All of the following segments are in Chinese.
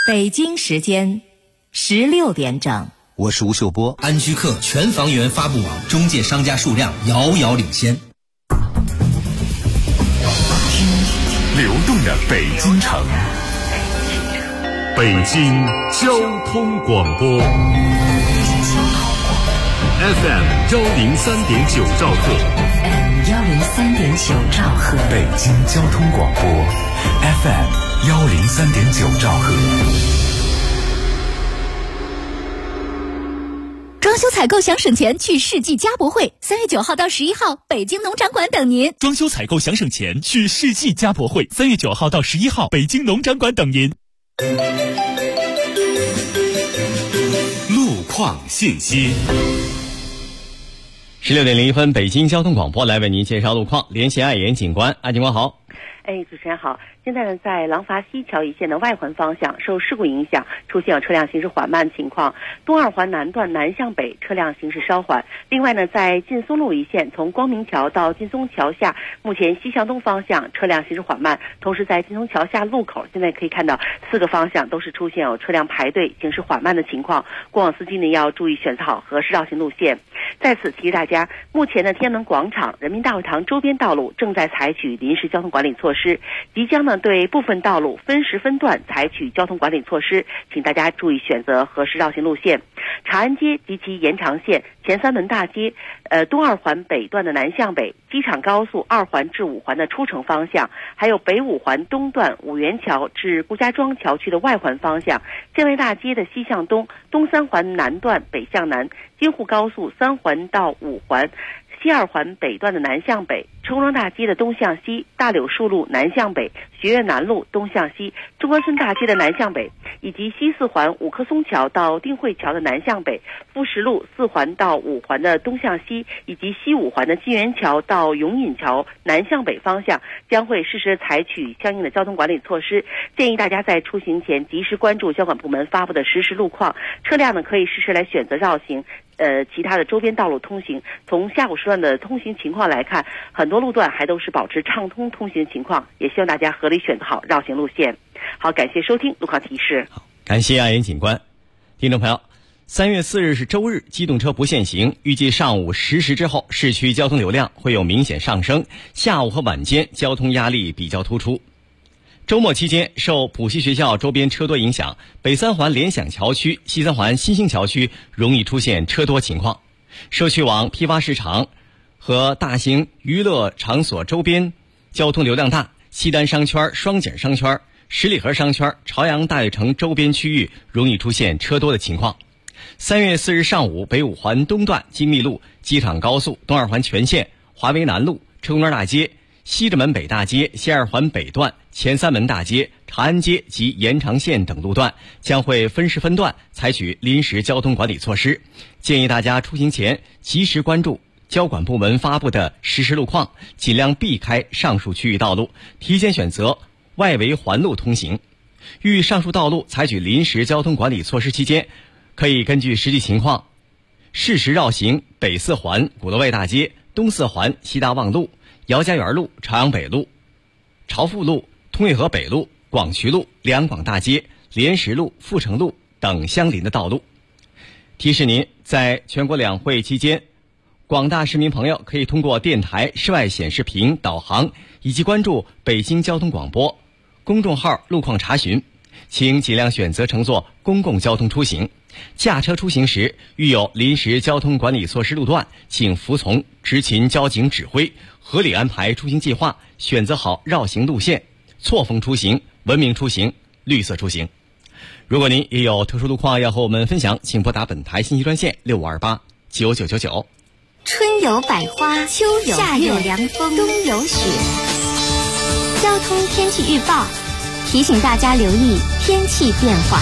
北京时间16点整， 我是吴秀波。 安居客全房源发布网中介商家数量遥遥领先。 听流动的北京城，北京交通广播 FM103.9兆赫 103.9兆赫， 北京交通广播 FM103.9兆赫。 装修采购想省钱，去世纪家博会，3月9号到11号，北京农展馆等您。 装修采购想省钱，去世纪家博会，3月9号到11号，北京农展馆等您。 路况信息。 16点01分，北京交通广播来为您介绍路况，连线爱言警官，爱警官好。 主持人好。现在呢，在廊坊西桥一线的外环方向受事故影响，出现有车辆行驶缓慢情况。东二环南段南向北车辆行驶稍缓。另外呢，在劲松路一线从光明桥到劲松桥下，目前西向东方向车辆行驶缓慢。同时在劲松桥下路口，现在可以看到4个方向都是出现有车辆排队行驶缓慢的情况。过往司机呢要注意选择好合适绕行路线。在此提示大家，目前的天安门广场、人民大会堂周边道路正在采取临时交通管理措施，即将呢对部分道路分时分段采取交通管理措施，请大家注意选择合适绕行路线。长安街及其延长线、前三门大街、东二环北段的南向北、机场高速2环至5环的出城方向，还有北5环东段五元桥至顾家庄桥区的外环方向，建卫大街的西向东、东3环南段北向南、京沪高速3环到5环、西2环北段的南向北、春光大街的东向西、大柳树路南向北、学院南路东向西、中关村大街的南向北，以及西4环五棵松桥到定慧桥的南向北、富石路4环到5环的东向西，以及西5环的金源桥到永隐桥南向北方向，将会适时采取相应的交通管理措施。建议大家在出行前及时关注交管部门发布的实时路况，车辆呢可以适时来选择绕行。其他的周边道路通行。从下午时段的通行情况来看，很多路段还都是保持畅通通行情况，也希望大家合理选择好绕行路线。好，感谢收听路况提示。 好，感谢爱言警官。听众朋友，3月4日是周日，机动车不限行，预计上午10时之后，市区交通流量会有明显上升，下午和晚间交通压力比较突出。周末期间，受浦西学校周边车多影响，北3环联想桥区、西3环新兴桥区容易出现车多情况。社区网、批发市场和大型娱乐场所周边交通流量大，西单商圈、双井商圈、十里河商圈、朝阳大悦城周边区域容易出现车多的情况。3月4日上午，北5环东段金密路、机场高速、东2环全线、华为南路、春光大街、西直门北大街、西2环北段、前3门大街、长安街及延长线等路段将会分时分段采取临时交通管理措施，建议大家出行前及时关注交管部门发布的实时路况，尽量避开上述区域道路，提前选择外围环路通行。遇上述道路采取临时交通管理措施期间，可以根据实际情况适时绕行北4环鼓楼外大街、东4环西大望路、姚家园路、朝阳北路、朝富路、通惠河北路、广渠路、两广大街、莲石路、阜成路等相邻的道路。提示您，在全国两会期间，广大市民朋友可以通过电台、室外显示屏导航以及关注北京交通广播公众号路况查询，请尽量选择乘坐公共交通出行。驾车出行时，遇有临时交通管理措施路段，请服从执勤交警指挥，合理安排出行计划，选择好绕行路线，错峰出行，文明出行，绿色出行。如果您也有特殊路况要和我们分享，请拨打本台信息专线6528-9999。 春有百花，秋有夏有凉风，冬有雪。交通天气预报提醒大家留意天气变化。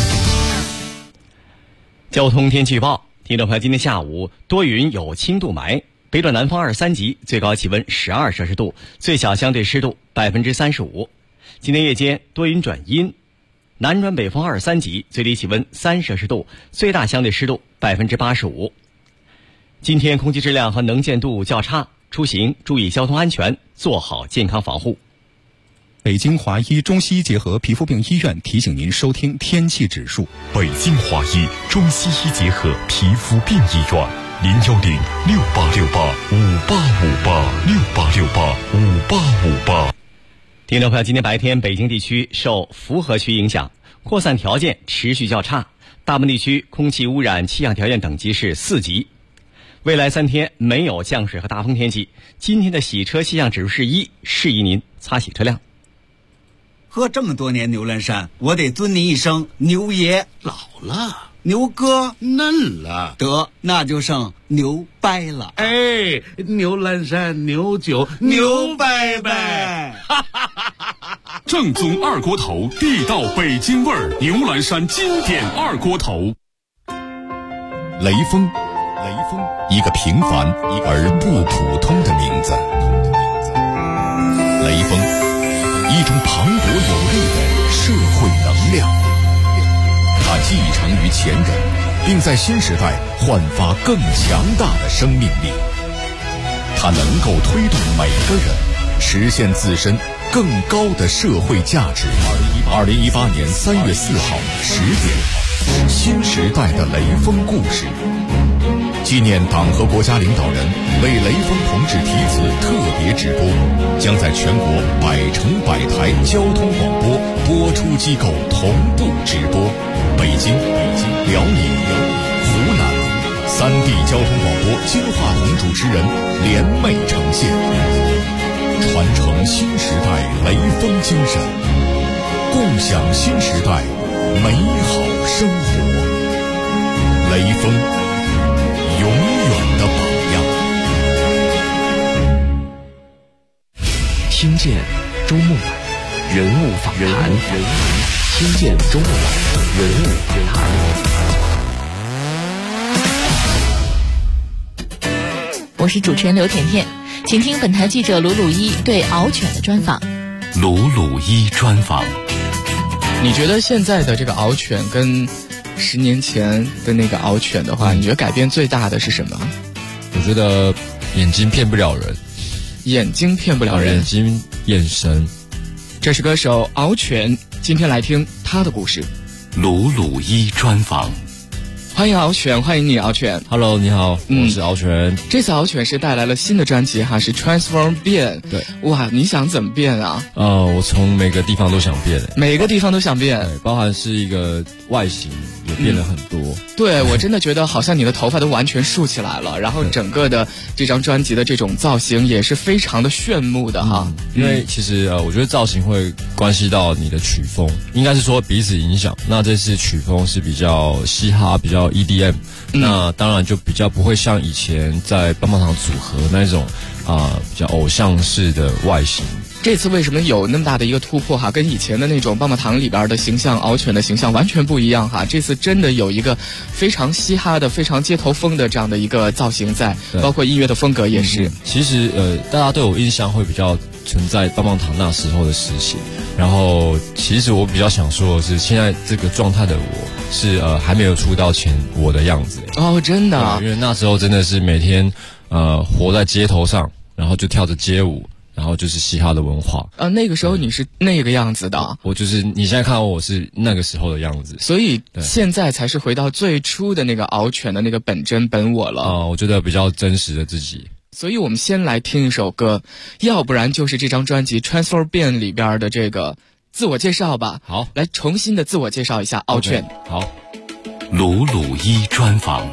交通天气预报，听众朋友，今天下午多云有轻度霾，北转南风23级，最高气温12摄氏度，最小相对湿度35%。今天夜间多云转阴，南转北风23级，最低气温3摄氏度，最大相对湿度85%。今天空气质量和能见度较差，出行注意交通安全，做好健康防护。 北京华医中西医结合皮肤病医院提醒您收听天气指数。 北京华医中西医结合皮肤病医院，0106868585858。 听众朋友，今天白天北京地区受符合区影响，扩散条件持续较差，大部分地区空气污染气象条件等级是4级。未来3天没有降水和大风天气。今天的洗车气象指数是1，适宜您擦洗车辆。 喝这么多年牛栏山，我得尊您一声牛爷。 老了， 牛哥嫩了， 得那就剩牛掰了。 哎，牛栏山牛酒牛掰掰。 正宗二锅头，地道北京味儿，牛栏山经典二锅头。雷锋，一个平凡而不普通的名字。雷锋，一种磅礴有力的社会能量。它既长于前人，并在新时代焕发更强大的生命力。它能够推动每个人实现自身更高的社会价值。2018年3月4号10点，新时代的雷锋故事。纪念党和国家领导人为雷锋同志题词特别直播，将在全国100城100台交通广播播出机构同步直播。北京、辽宁、湖南3地交通广播金话筒主持人联袂呈现，传承新时代雷锋精神，共享新时代美好生活。雷锋永远的榜样。 听见周梦晚人物访谈，听见周梦晚人物访谈。 我是主持人刘甜甜，请听本台记者鲁鲁一对獒犬的专访。 鲁鲁一专访。 你觉得现在的这个獒犬跟10年前的那个獒犬的话，你觉得改变最大的是什么？ 我觉得眼睛骗不了人。 眼睛骗不了人， 眼睛眼神。 这是歌手獒犬，今天来听他的故事。 鲁鲁一专访。 欢迎獒犬，欢迎你獒犬。 Hello， 你好，我是獒犬。 这次獒犬是带来了新的专辑哈，是 Transform 变。 对， 哇，你想怎么变啊？ 我从每个地方都想变。 每个地方都想变， 对，包含是一个外形也变了很多。 对，我真的觉得好像你的头发都完全竖起来了，然后整个的这张专辑的这种造型也是非常的炫目的哈。 因为其实我觉得造型会关系到你的曲风，应该是说彼此影响。那这次曲风是比较嘻哈，比较 EDM，那当然就比较不会像以前在棒棒糖组合那种比较偶像式的外形。 这次为什么有那么大的一个突破哈？跟以前的那种棒棒糖里边的形象，獒犬的形象完全不一样哈。这次真的有一个非常嘻哈的、非常街头风的这样的一个造型在，包括音乐的风格也是。 其实大家对我印象会比较存在棒棒糖那时候的事情，然后其实我比较想说的是，现在这个状态的我是还没有出道前我的样子。 哦，真的啊？ 因为那时候真的是每天活在街头上，然后就跳着街舞。然后就是嘻哈的文化那个时候你是那个样子的。 我就是你现在看到我是那个时候的样子， 所以现在才是回到最初的那个獒犬的那个本真本我了。 我觉得比较真实的自己。 所以我们先来听一首歌，要不然就是这张专辑 Transform 变里边的这个自我介绍吧。 好， 来重新的自我介绍一下獒犬。 好， 鲁鲁一专访。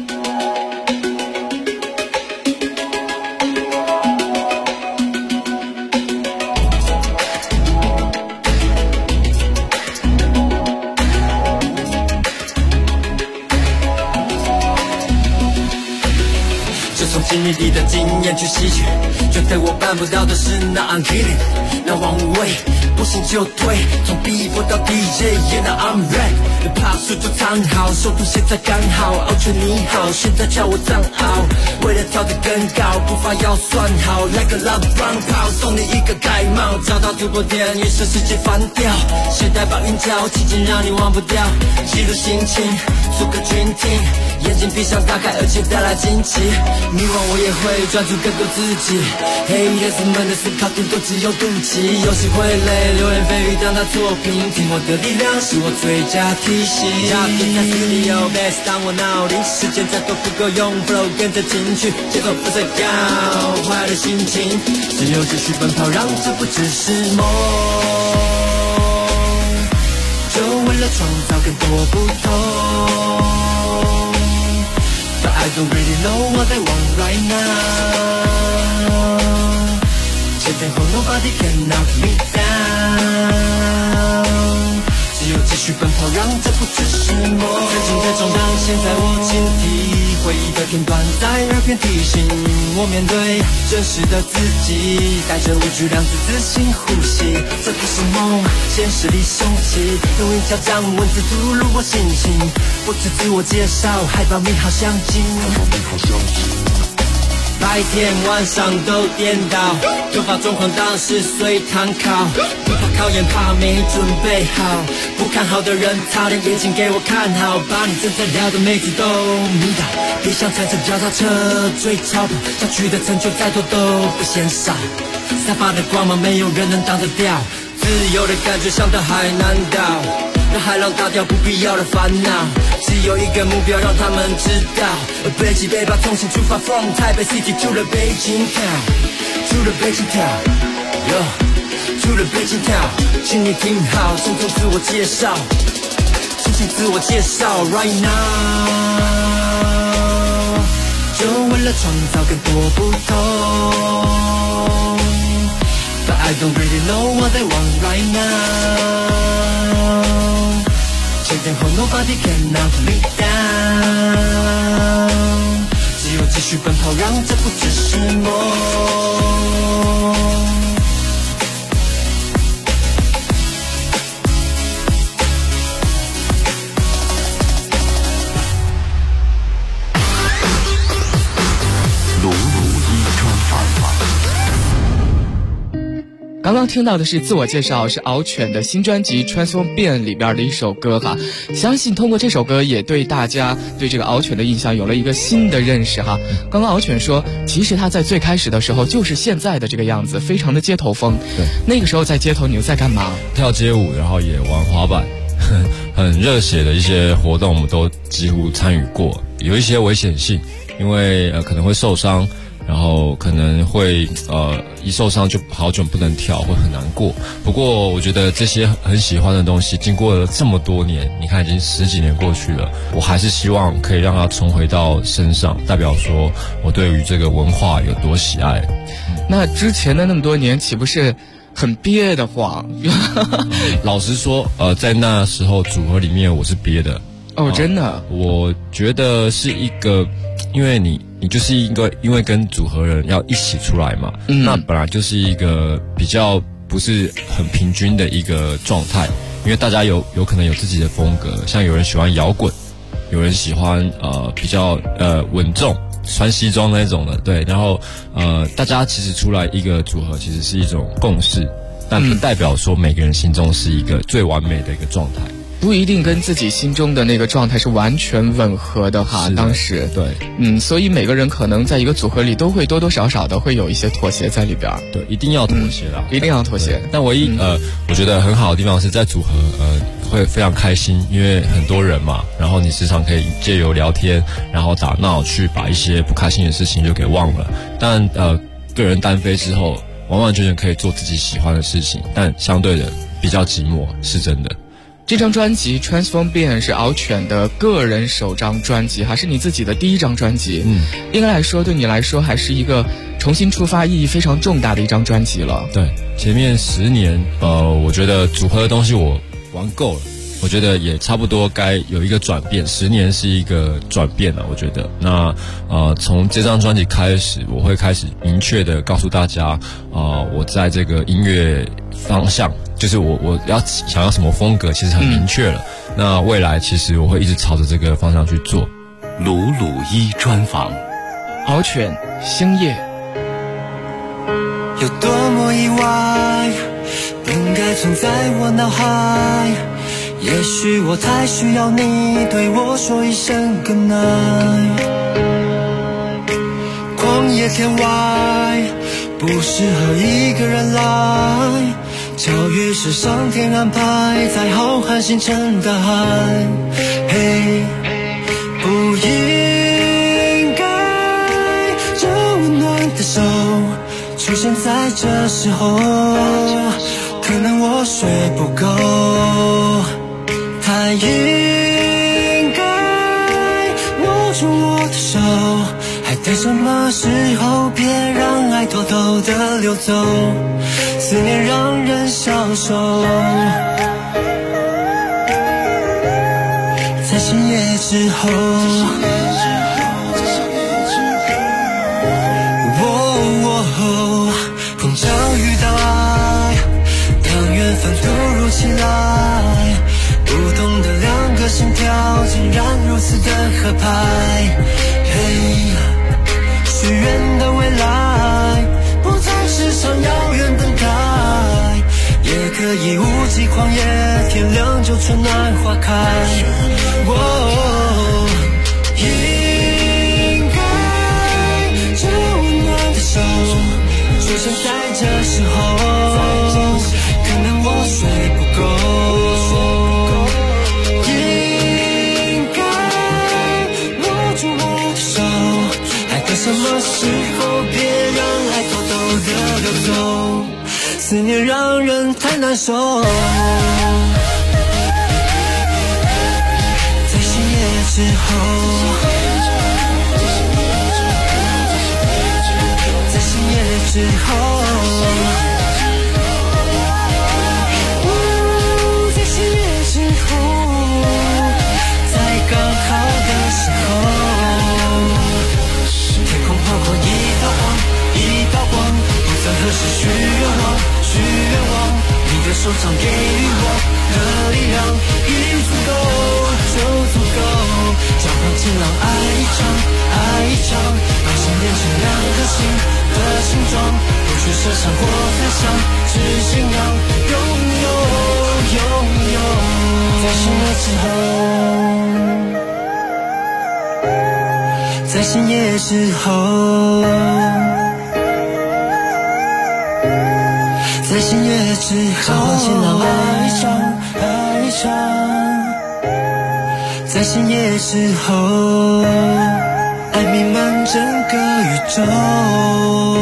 从经历里的经验去吸取，绝对我办不到的事，那 I'm kidding， 那往无畏，不行就退，从 B-boy 到 DJ，yeah now I'm rap， 爬树就藏好，速度现在刚好，獒犬你好，现在叫我藏獒，为了跳得更高，步伐要算好，来个 love run 跑，送你一个盖帽，找到突破点，预设世界翻掉，时代把云脚，期间让你忘不掉，记录心情。 组个群体，眼睛闭上打开，而且带来惊奇。迷惘我也会专注更多自己。黑夜子们的思考顶多只有妒忌，有时会累，流言蜚语当他作品，听我的力量是我最佳提醒。假皮在 studio bass 当我脑里，时间再多不够用 flow 跟着进去，节奏不再高，坏的心情只有继续奔跑，让这不只是梦，就为了创造更多不同。But I don't really know what I want right now， 前天后 nobody can knock me down， 只有继续奔跑，让这不只是梦。曾经的重担，现在我倾听，回忆的片段在耳边提醒我，面对真实的自己，带着无惧量子自信呼吸。这不是梦，现实里雄起，用一条将文字吐露我心情，不止自我介绍，还把美好相近。白天晚上都颠倒，头发状况当时随堂考，不怕考验，怕没准备好，不看好的人擦亮眼睛给我看好，把你正在聊的妹子都迷倒，别想踩着脚踏车追超跑，想取的成就再多都不嫌少，散发的光芒没有人能挡得掉，自由的感觉像到海南岛，让海浪打掉不必要的烦恼，只有一个目标让他们知道，背起背包重新出发 from 台北 city to the Beijing town， to the Beijing town， to the Beijing town， 请你听好，慎重自我介绍，深情自我介绍 right now， 就为了创造更多不同。But I don't really know what I want right now， 前天后 nobody can knock me down， 只有继续奔跑，让这不只是梦。 刚刚听到的是自我介绍，是敖犬的新专辑《Transform 变》里边的一首歌哈。相信通过这首歌，也对大家对这个敖犬的印象有了一个新的认识哈。刚刚敖犬说，其实他在最开始的时候就是现在的这个样子，非常的街头风。 对， 那个时候在街头你又在干嘛？ 跳街舞，然后也玩滑板，很热血的一些活动，我们都几乎参与过。有一些危险性，因为可能会受伤。然后可能会一受伤就好久不能跳，会很难过。不过我觉得这些很喜欢的东西，经过了这么多年，你看已经10几年过去了，我还是希望可以让它重回到身上，代表说我对于这个文化有多喜爱。 那之前的那么多年，岂不是很憋得慌？ 老实说，在那时候组合里面我是憋的。 哦，真的？ 我觉得是一个，因为你就是一个，因为跟组合人要一起出来嘛，那本来就是一个比较不是很平均的一个状态，因为大家有可能有自己的风格，像有人喜欢摇滚，有人喜欢比较稳重，穿西装那种的，对，然后大家其实出来一个组合，其实是一种共识，但不代表说每个人心中是一个最完美的一个状态。 不一定跟自己心中的那个状态是完全吻合的哈。当时对， 所以每个人可能在一个组合里都会多多少少的会有一些妥协在里边。 对，一定要妥协啦， 一定要妥协。 但唯一我觉得很好的地方是在组合会非常开心，因为很多人嘛，然后你时常可以借由聊天，然后打闹去把一些不开心的事情就给忘了。但个人单飞之后，完完全全可以做自己喜欢的事情，但相对的比较寂寞，是真的。 这张专辑《Transform 变》是敖犬的个人首张专辑，还是你自己的第一张专辑？应该来说，对你来说还是一个重新出发意义非常重大的一张专辑了。 对，前面10年，我觉得组合的东西我玩够了，我觉得也差不多该有一个转变。10年是一个转变了，我觉得。那从这张专辑开始，我会开始明确的告诉大家，我在这个音乐方向。就是我要想要什么风格，其实很明确了。那未来其实我会一直朝着这个方向去做。 鲁鲁一专访， 敖犬星夜。 有多么意外，不应该存在我脑海， 也许我太需要你对我说一声 good night。 旷野天外不适合一个人来，巧遇是上天安排，在浩瀚星辰大海。嘿，不应该这温暖的手出现在这时候，可能我睡不够，太应该握住我的手，还等什么时候？别让爱偷偷的流走，思念让人消瘦，在深夜之后。碰巧遇到爱，当缘分突如其来，不同的两个心跳竟然如此的合拍。嘿，许愿的未来不再是场遥远等待，也可以无际旷野，天亮就春暖花开。应该这温暖的手出现在这时候，可能我睡不够，应该握住我的手，还等什么时候？别让爱偷偷的流走，思念让人太难受，在深夜之后，之后，在深夜之后，在刚好的时候，天空划过一道光，一道光，不再何时许愿望，许愿望，你的手掌给予我的力量，已足够，就足够，交换晴朗爱一场，爱一场，把心连成两颗心的形状，不去设想或猜想，只信仰拥有，拥有，在深夜之后，在深夜之后，在深夜之后，交换晴朗爱一场，爱一场，在深夜之后，爱弥漫整个宇宙。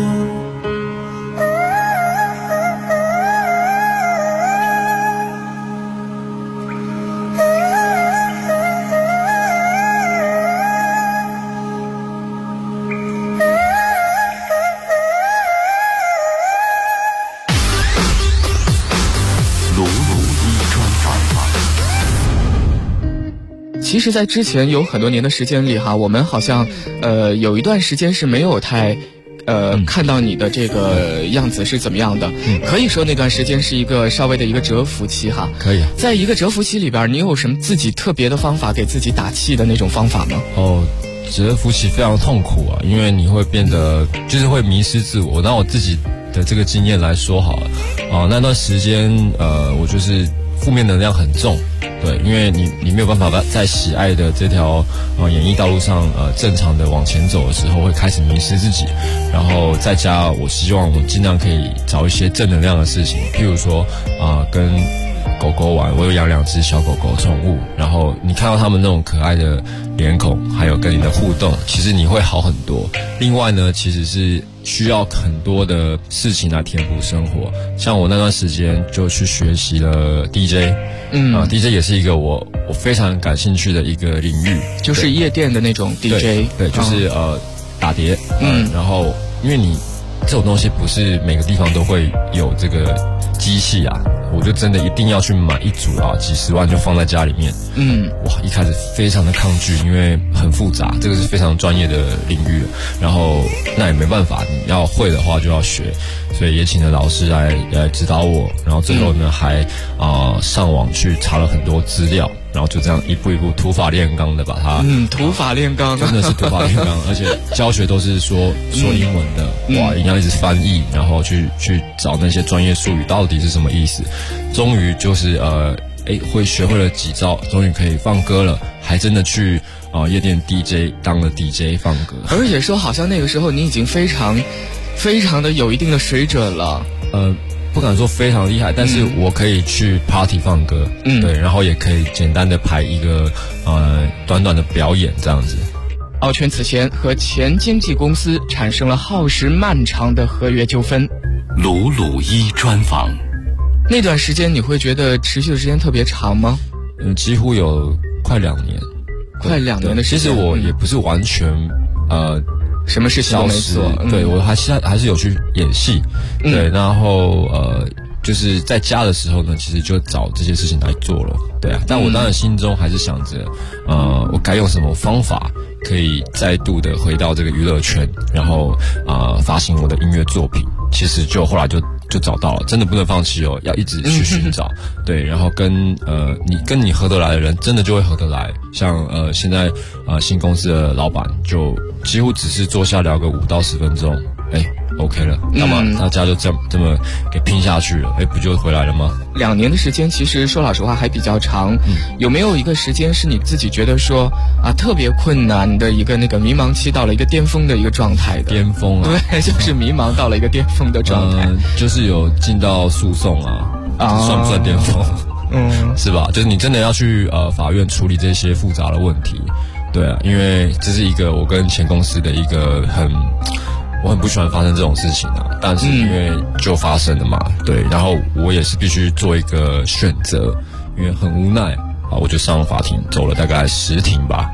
其实在之前有很多年的时间里哈，我们好像有一段时间是没有太看到你的这个样子是怎么样的，可以说那段时间是一个稍微的一个蛰伏期哈。 可以。 在一个蛰伏期里边，你有什么自己特别的方法给自己打气的那种方法吗？ 蛰伏期非常痛苦啊，因为你会变得就是会迷失自我。拿我自己的这个经验来说好了，那段时间我就是负面能量很重。对，因为你没有办法在喜爱的这条演艺道路上正常的往前走的时候，会开始迷失自己。然后在家，我希望我尽量可以找一些正能量的事情，譬如说跟狗狗玩，我有养2只小狗狗宠物，然后你看到它们那种可爱的脸孔，还有跟你的互动，其实你会好很多。另外呢，其实是需要很多的事情来填补生活，像我那段时间就去学习了 DJ，DJ 也是一个我非常感兴趣的一个领域， 就是夜店的那种 DJ， 对，就是打碟，然后因为你这种东西不是每个地方都会有这个机器啊，我就真的一定要去买一组几十万就放在家里面。哇，一开始非常的抗拒，因为很复杂，这个是非常专业的领域，然后那也没办法，你要会的话就要学，所以也请了老师来指导我，然后最后呢还上网去查了很多资料，然后就这样一步一步土法炼钢的把它土法炼钢， 真的是土法炼钢，而且教学都是说英文的，哇，一定要一直翻译，然后去找那些专业术语到底是什么意思，终于就是会学会了几招，终于可以放歌了，还真的去夜店 DJ 当了 DJ 放歌。 而且说好像那个时候你已经非常的有一定的水准了。 不敢说非常厉害，但是我可以去 party 放歌，对，然后也可以简单的排一个短短的表演这样子。 敖犬此前和前经纪公司产生了耗时漫长的合约纠纷。 鲁鲁一专访， 那段时间你会觉得持续的时间特别长吗？ 几乎有快2年， 快2年的时间。 其实我也不是完全什么事情都没做， 对，我还是有去演戏，对，然后就是在家的时候呢，其实就找这些事情来做了，对啊。但我当然心中还是想着，我该用什么方法可以再度的回到这个娱乐圈，然后发行我的音乐作品。其实就后来就找到了，真的不能放弃哦，要一直去寻找，对，然后跟你合得来的人，真的就会合得来。像现在新公司的老板就几乎只是坐下聊个5到10分钟，OK 了，那么大家就这么给拼下去了，不就回来了吗 ？2年的时间，其实说老实话还比较长。有没有一个时间是你自己觉得说特别困难的一个那个迷茫期到了一个巅峰的一个状态的？ 巅峰啊， 对，就是迷茫到了一个巅峰的状态。 就是有进到诉讼算不算巅峰？是吧？就是你真的要去法院处理这些复杂的问题，对啊，因为这是一个我跟前公司的一个我很不喜欢发生这种事情但是因为就发生了嘛，对，然后我也是必须做一个选择，因为很无奈我就上法庭走了大概10庭吧，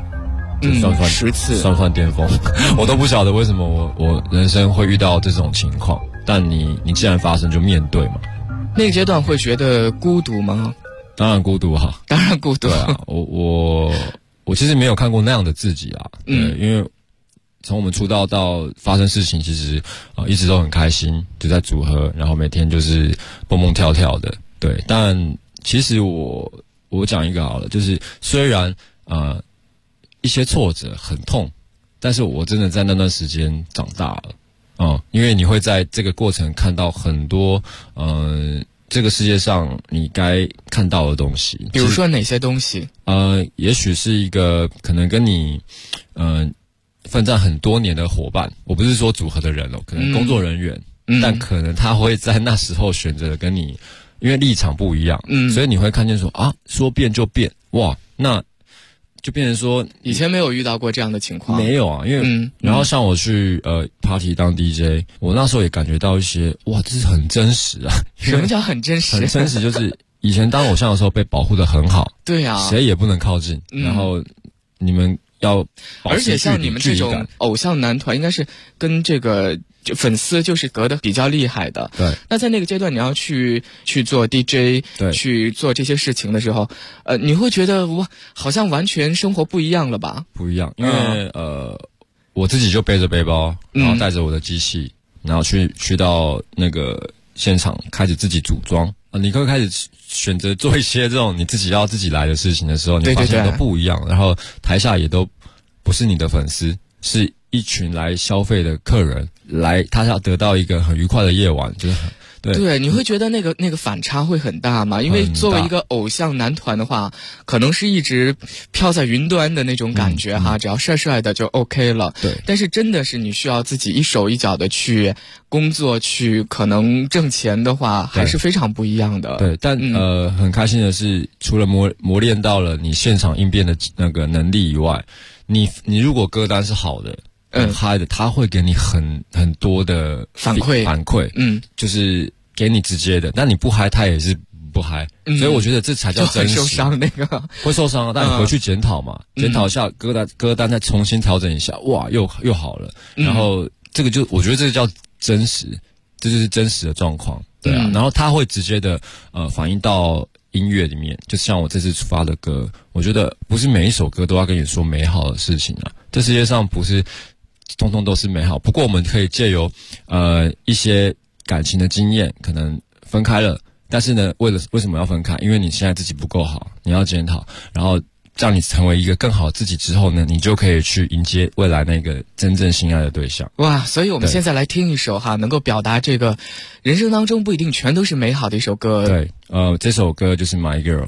10次， 算不算巅峰？我都不晓得为什么我人生会遇到这种情况，但你既然发生就面对嘛。 那个阶段会觉得孤独吗？ 当然孤独哈， 当然孤独。 对啊，我其实没有看过那样的自己因为从我们出道到发生事情，其实一直都很开心，就在组合，然后每天就是蹦蹦跳跳的，对。但其实我讲一个好了，就是虽然一些挫折很痛，但是我真的在那段时间长大了，因为你会在这个过程看到很多这个世界上你该看到的东西。 比如说哪些东西？ 也许是一个可能跟你奋战很多年的伙伴，我不是说组合的人可能工作人员，但可能他会在那时候选择跟你，因为立场不一样，所以你会看见说说变就变，哇，那就变成说以前没有遇到过这样的情况， 没有因为然后像我去party 当 DJ， 我那时候也感觉到一些哇，这是很真实啊。 什么叫很真实？ 很真实就是以前当偶像的时候被保护得很好， 对啊， 谁也不能靠近，然后你们要而且像你们这种偶像男团，应该是跟这个粉丝就是隔得比较厉害的。 对。 那在那个阶段，你要去做 DJ， 对， 去做这些事情的时候，你会觉得好像完全生活不一样了吧？ 不一样，因为我自己就背着背包，然后带着我的机器，然后去到那个现场开始自己组装。你会开始选择做一些这种你自己要自己来的事情的时候，你发现都不一样，然后台下也都不是你的粉丝，是一群来消费的客人，他要得到一个很愉快的夜晚，就是对，你会觉得那个反差会很大吗？因为作为一个偶像男团的话，可能是一直飘在云端的那种感觉只要帅帅的就 OK 了。 对， 但是真的是你需要自己一手一脚的去工作，去可能挣钱的话，还是非常不一样的。 对，但很开心的是，除了磨练到了你现场应变的那个能力以外，你如果歌单是好的。很嗨的，他会给你很多的反馈，就是给你直接的，但你不嗨，他也是不嗨，所以我觉得这才叫真实。 受伤那个会受伤但你回去检讨嘛，检讨一下歌单再重新调整一下，哇，又好了，然后这个我觉得这个叫真实，这就是真实的状况，对啊，然后他会直接的反映到音乐里面，就像我这次发的歌，我觉得不是每一首歌都要跟你说美好的事情这世界上不是通通都是美好，不过我们可以借由一些感情的经验，可能分开了，但是呢，为什么要分开？因为你现在自己不够好，你要检讨，然后让你成为一个更好的自己之后呢，你就可以去迎接未来那个真正心爱的对象。 哇，所以我们现在来听一首能够表达这个人生当中不一定全都是美好的一首歌。 对，这首歌就是 My Girl。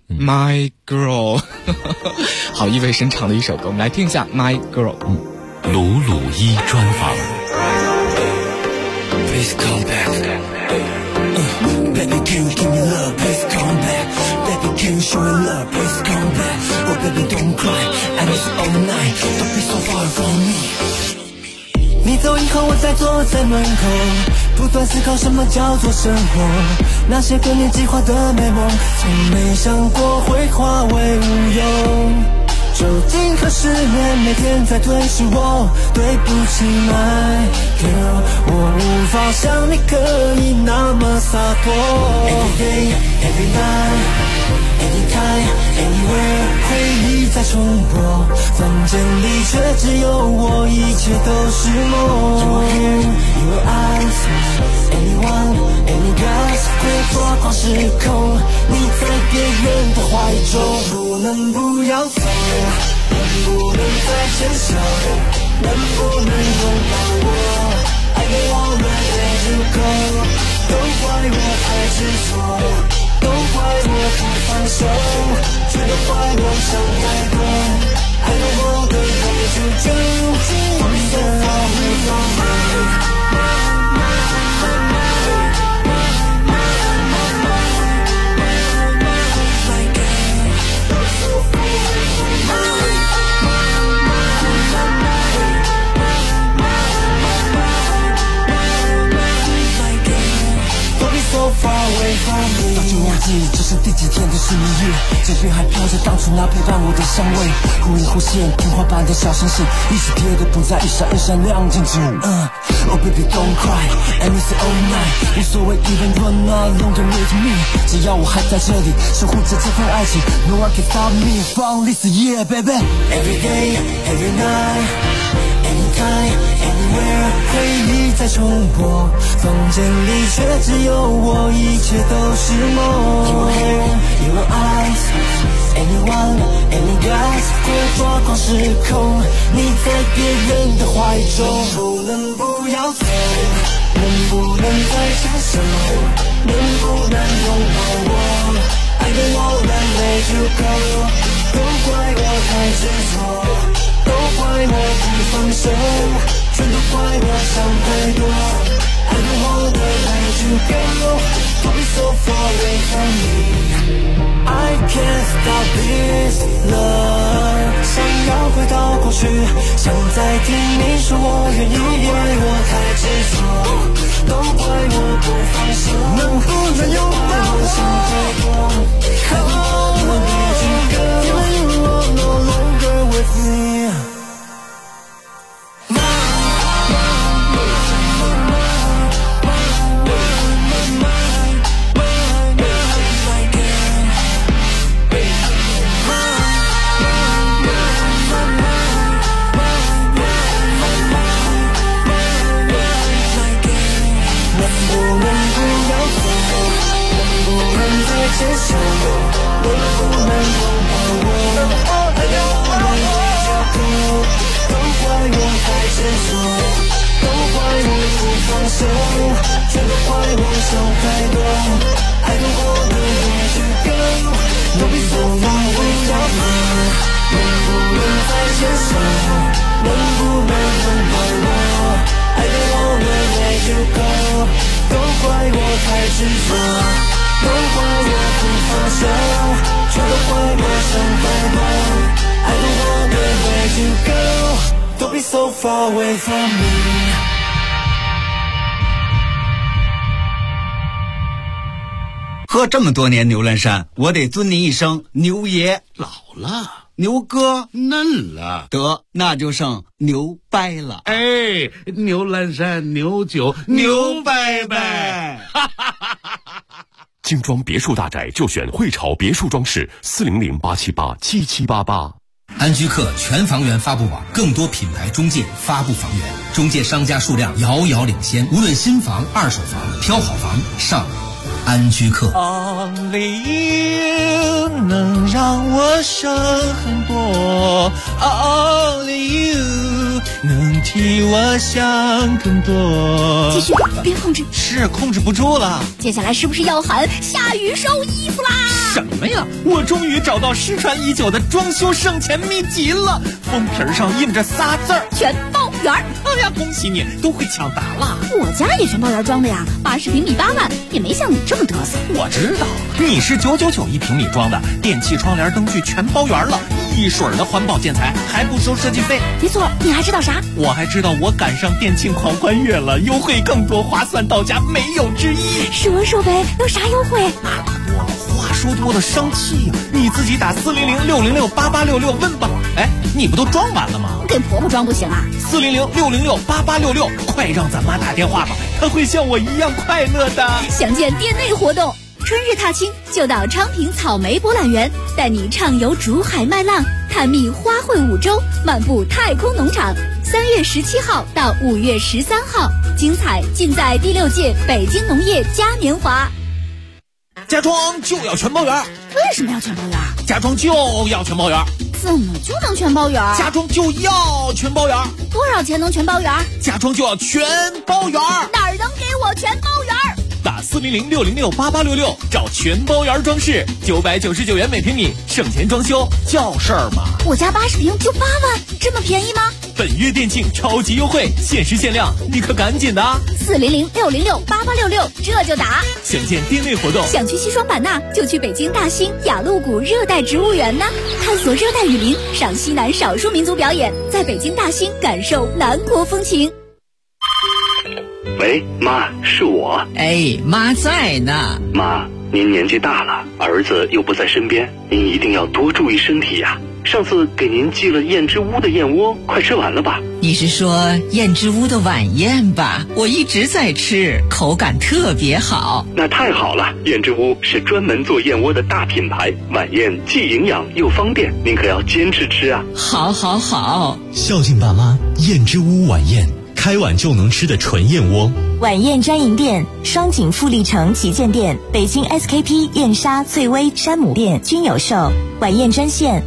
My Girl， 好意味深长的一首歌，我们来听一下 My Girl。 鲁鲁一专访。 Please come back. Baby, can you give me love? Please come back. Baby, can you show me love? Please come back. Oh, baby, don't cry. I miss you all night. Don't be so far from me. 你走以后，我再坐在门口，不断思考什么叫做生活。那些个年计划的美梦，从没想过会化为乌有。究竟何时眠？每天在吞噬我。对不起 ，My girl， 我无法像你可以那么洒脱。Every day, every night, anytime, anywhere， 回忆在重播，房间里却只有我，一切都是梦。Your hair, your eyes, anyone, any guys， 会抓狂失控，你在别人的怀中，不能不要走。能不能再牵手？能不能拥抱我？爱给我们let you go， 都怪我太执着，都怪我不放手，全都怪我想太多。I don't want to let you go， I'm so far away from you。早就忘记这是第几天的是蜜月，嘴边还飘着当初那陪伴我的香味，忽隐忽现，天花板的小星星，一时贴的不再一闪一闪亮晶晶。Oh baby don't cry, I miss you all night， 无所谓 even you're not longer with me， 只要我还在这里，守护着这份爱情 ，No one can stop me from this year, baby. Every day, every night, anytime, anywhere， 回忆在重播，房间里却只有我，一切都是梦。Your hair, your eyes, anyone, any guys， 会抓狂失控，你在别人的怀中，不能不要走，能不能再牵手，能不能拥抱我？爱给我们let you go， 都怪我太执着，都怪我不放手，全都怪我想太多。I don't wanna let you go， don't be so far away from me。I can't stop this love， 想要回到过去，想再听你说我愿意，因为我太执着，都怪我不放手，能不能拥抱我？想太多 ，Come on， let you go， 因为 you are no longer with me。牵手，能不能拥抱我？爱给我们let you go， 都怪我太执着，都怪我不放手，全都怪我想太多。I don't wanna let you go， don't be so far away from me。能不能再牵手？能不能拥抱我？爱给我们let you go， 都怪我太执着。都怪我不放手，全都怪我想太多。I don't wanna let you go， don't be so far away from me。 喝这么多年牛栏山，我得尊你一声牛爷。 老了， 牛哥嫩了， 得那就剩牛掰了。 哎，牛栏山牛酒牛掰掰。 精装别墅大宅就选汇潮别墅装饰，400-878-7788。 安居客全房源发布网，更多品牌中介发布房源，中介商家数量遥遥领先，无论新房、二手房，挑好房上网。 安居客。 Only you 能让我省很多 ，Only you 能替我想更多。 继续，别控制， 是控制不住了。 接下来是不是要喊下雨收衣服啦？ 什么呀！我终于找到失传已久的装修省钱秘籍了，封皮上印着仨字儿： 全包圆。 哎呀，恭喜你，都会抢答了。 我家也全包圆装的呀，80平米8万，也没像你这么嘚瑟。 我知道，你是999一平米装的，电器、窗帘、灯具全包圆了，一水儿的环保建材，还不收设计费。 没错，你还知道啥？ 我还知道我赶上电庆狂欢月了，优惠更多，划算到家，没有之一。 说呗，有啥优惠？ 话说多了生气呀！你自己打400-606-8866问吧。哎，你不都装完了吗？ 给婆婆装不行啊 ？400-606-8866，快让咱妈打电话吧，她会像我一样快乐的。 详见店内活动，春日踏青就到昌平草莓博览园，带你畅游竹海麦浪，探秘花卉五洲，漫步太空农场。3月17号到5月13号，精彩尽在第6届北京农业嘉年华。 家装就要全包圆。 为什么要全包圆？ 家装就要全包圆。 怎么就能全包圆？ 家装就要全包圆。 多少钱能全包圆？ 家装就要全包圆。 哪儿能给我全包圆？ 打400-606-8866找全包圆装饰，999元每平米，省钱装修叫事儿吗？ 我家80平就8万，这么便宜吗？ 本月店庆超级优惠，限时限量，你可赶紧的啊！400-606-8866，这就打。 详见店内活动。 想去西双版纳，就去北京大兴雅鹿谷热带植物园呢，探索热带雨林，赏西南少数民族表演，在北京大兴感受南国风情。 喂，妈，是我。 哎，妈在呢。 妈，您年纪大了，儿子又不在身边，您一定要多注意身体呀。上次给您寄了燕之屋的燕窝，快吃完了吧？ 你是说燕之屋的晚宴吧？我一直在吃，口感特别好。 那太好了，燕之屋是专门做燕窝的大品牌，晚宴既营养又方便，您可要坚持吃啊。 好好好， 孝敬爸妈，燕之屋晚宴，开碗就能吃的纯燕窝。 晚宴专营店：双井富力城旗舰店、北京 SKP 燕莎、翠微、山姆店均有售。晚宴专线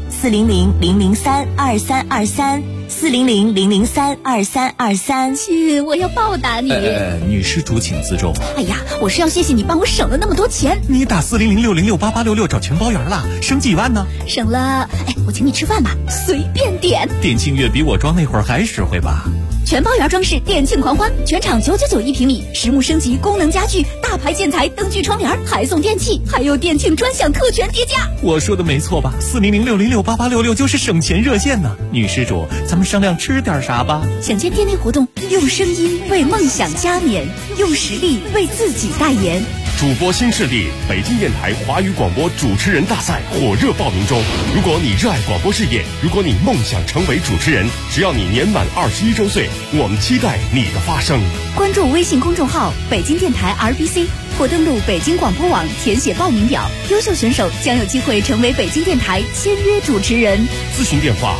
400-003-2323，400-003-2323。 亲，我要报答你。 女施主请自重。 哎呀，我是要谢谢你帮我省了那么多钱。 你打400-606-8866找全包圆了，省几万呢？ 省了，哎，我请你吃饭吧，随便点。 店庆月比我装那会儿还实惠吧？ 全包圆装饰店庆狂欢，全场999一平米，实木升级，功能家具，大牌建材，灯具窗帘，还送电器，还有店庆专享特权叠加。 我说的没错吧？400-606-8866就是省钱热线呢。女施主，咱们商量吃点啥吧？ 想见店内活动，用声音为梦想加冕，用实力为自己代言。 主播新势力北京电台华语广播主持人大赛火热报名中。如果你热爱广播事业，如果你梦想成为主持人，只要你年满21周岁，我们期待你的发声。 关注微信公众号北京电台 RBC 或登录北京广播网填写报名表，优秀选手将有机会成为北京电台签约主持人。 咨询电话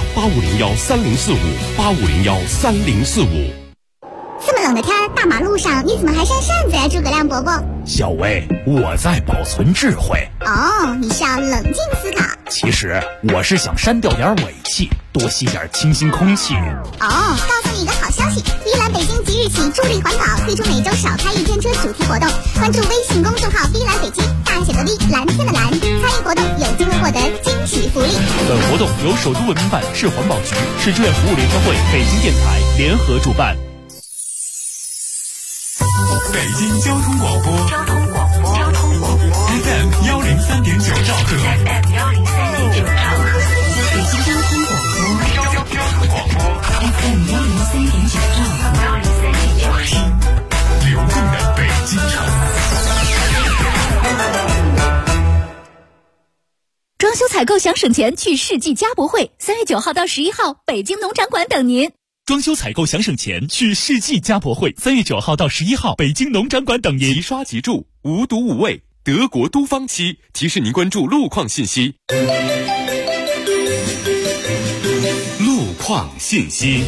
85013045，85013045。 这么冷的天，大马路上你怎么还扇扇子呀，诸葛亮伯伯？ 小薇，我在保存智慧。 哦，你是要冷静思考。 其实我是想删掉点尾气，多吸点清新空气。 哦，告诉你一个好消息，依兰北京即日起助力环保，推出每周少开1天车主题活动。关注微信公众号 V 兰北京，大写的 V， 蓝天的蓝，参与活动有机会获得惊喜福利。 本活动由首都文明办、市环保局、市志愿服务联合会、北京电台联合主办。 北京交通广播FM 103.9兆赫， 北京交通广播 FM 103.9兆赫， 流动的北京城。 装修采购想省钱，去世纪家博会，3月9号到11号，北京农展馆等您。 装修采购想省钱，去世纪家博会，3月9号到11号，北京农展馆等您。 即刷即住，无毒无味，德国都方漆提示您关注路况信息。路况信息。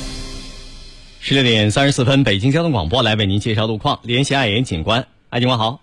16点34分，北京交通广播来为您介绍路况，联系爱言警官。爱警官好。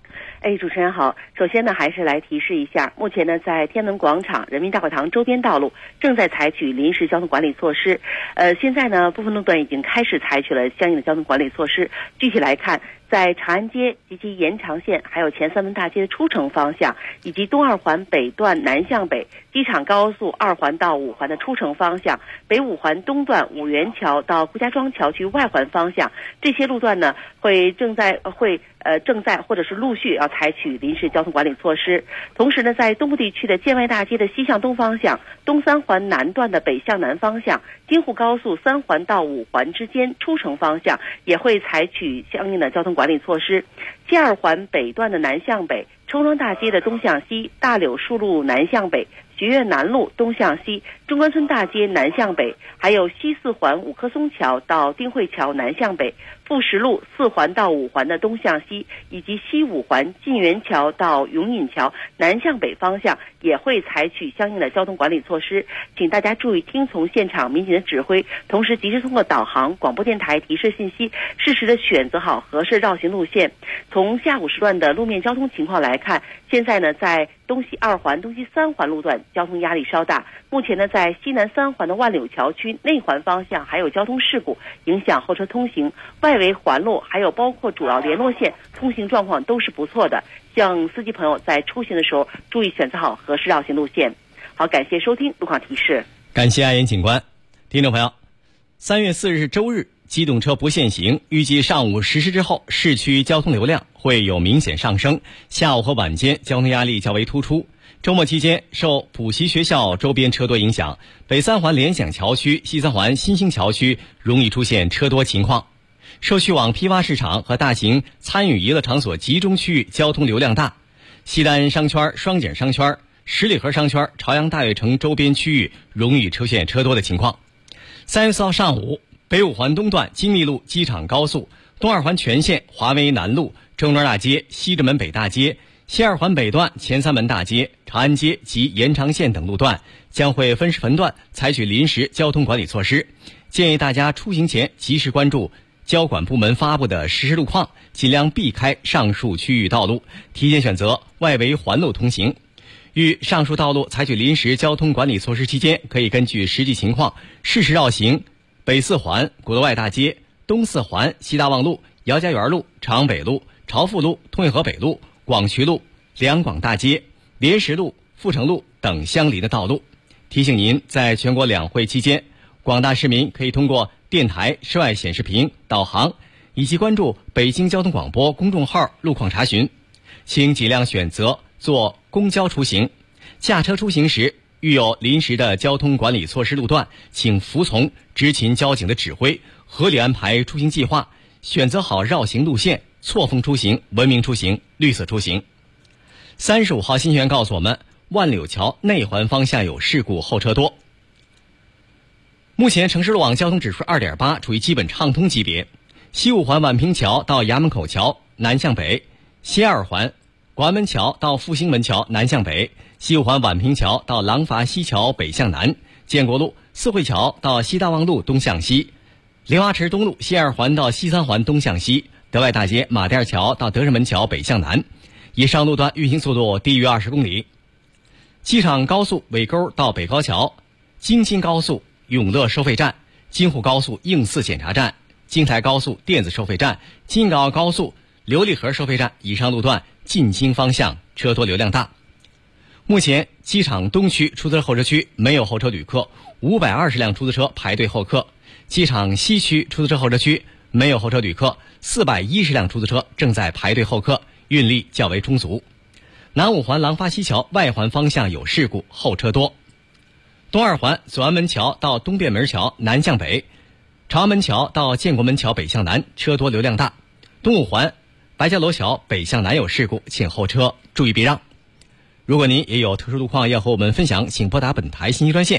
主持人好。首先呢，还是来提示一下，目前呢，在天安门广场、人民大会堂周边道路正在采取临时交通管理措施。现在呢，部分路段已经开始采取了相应的交通管理措施。具体来看，在长安街及其延长线，还有前三门大街的出城方向，以及东二环北段南向北、机场高速2环到5环的出城方向，北5环东段五元桥到顾家庄桥区外环方向，这些路段呢正在或者是陆续要采取临时交通管理措施。同时呢，在东部地区的建外大街的西向东方向、东3环南段的北向南方向、京沪高速3环到5环之间出城方向，也会采取相应的交通管理措施。西2环北段的南向北、冲庄大街的东向西、大柳树路南向北、学院南路东向西、中关村大街南向北，还有西4环五棵松桥到丁汇桥南向北、富石路4环到5环的东向西，以及西5环晋源桥到永隐桥南向北方向，也会采取相应的交通管理措施。请大家注意听从现场民警的指挥，同时及时通过导航、广播电台提示信息，适时的选择好合适绕行路线。从下午时段的路面交通情况来看，现在呢，在东西2环、东西3环路段交通压力稍大。目前呢，在西南3环的万柳桥区内环方向还有交通事故，影响后车通行。外围环路还有包括主要联络线通行状况都是不错的，希望司机朋友在出行的时候注意选择好合适绕行路线。好，感谢收听路况提示。 感谢阿言警官。听众朋友，3月4日是周日，机动车不限行，预计上午实施之后，市区交通流量会有明显上升，下午和晚间交通压力较为突出。周末期间，受补习学校周边车多影响，北3环联想桥区、西3环新兴桥区容易出现车多情况。受去往批发市场和大型参与娱乐场所集中区域交通流量大，西单商圈、双井商圈、十里河商圈、朝阳大悦城周边区域容易出现车多的情况。3月4号上午，北5环东段金密路机场高速、东2环全线华威南路、中庄大街、西直门北大街、西2环北段前3门大街、长安街及延长线等路段将会分时分段采取临时交通管理措施，建议大家出行前及时关注交管部门发布的实时路况，尽量避开上述区域道路，提前选择外围环路通行。遇上述道路采取临时交通管理措施期间，可以根据实际情况适时绕行北4环鼓楼外大街、东4环西大望路、姚家园路、长北路、朝富路、通惠河北路、广渠路、两广大街、莲石路、阜成路等相邻的道路。提醒您，在全国两会期间，广大市民可以通过电台、室外显示屏、导航以及关注北京交通广播公众号路况查询，请尽量选择坐公交出行。驾车出行时，遇有临时的交通管理措施路段，请服从执勤交警的指挥，合理安排出行计划，选择好绕行路线，错峰出行，文明出行，绿色出行。35号新闻告诉我们，万柳桥内环方向有事故，后车多。目前城市路网交通指数 2.8， 处于基本畅通级别。西5环宛平桥到衙门口桥南向北，西2环广安门桥到复兴门桥南向北，西5环宛平桥到廊坊西桥北向南，建国路四惠桥到西大望路东向西，莲花池东路西2环到西3环东向西，德外大街马甸桥到德胜门桥北向南。以上路段运行速度低于20公里。机场高速尾沟到北高桥，京津高速永乐收费站、京沪高速应四检查站、京台高速电子收费站、京港澳高速琉璃河收费站，以上路段进京方向车多流量大。目前机场东区出租车候车区没有候车旅客，520辆出租车排队候客；机场西区出租车候车区没有候车旅客，410辆出租车正在排队候客，运力较为充足。南5环廊坊西桥外环方向有事故，后车多。东2环左安门桥到东便门桥南向北，朝阳门桥到建国门桥北向南，车多流量大。东5环白家楼桥北向南有事故，请后车注意避让。如果您也有特殊路况要和我们分享，请拨打本台信息专线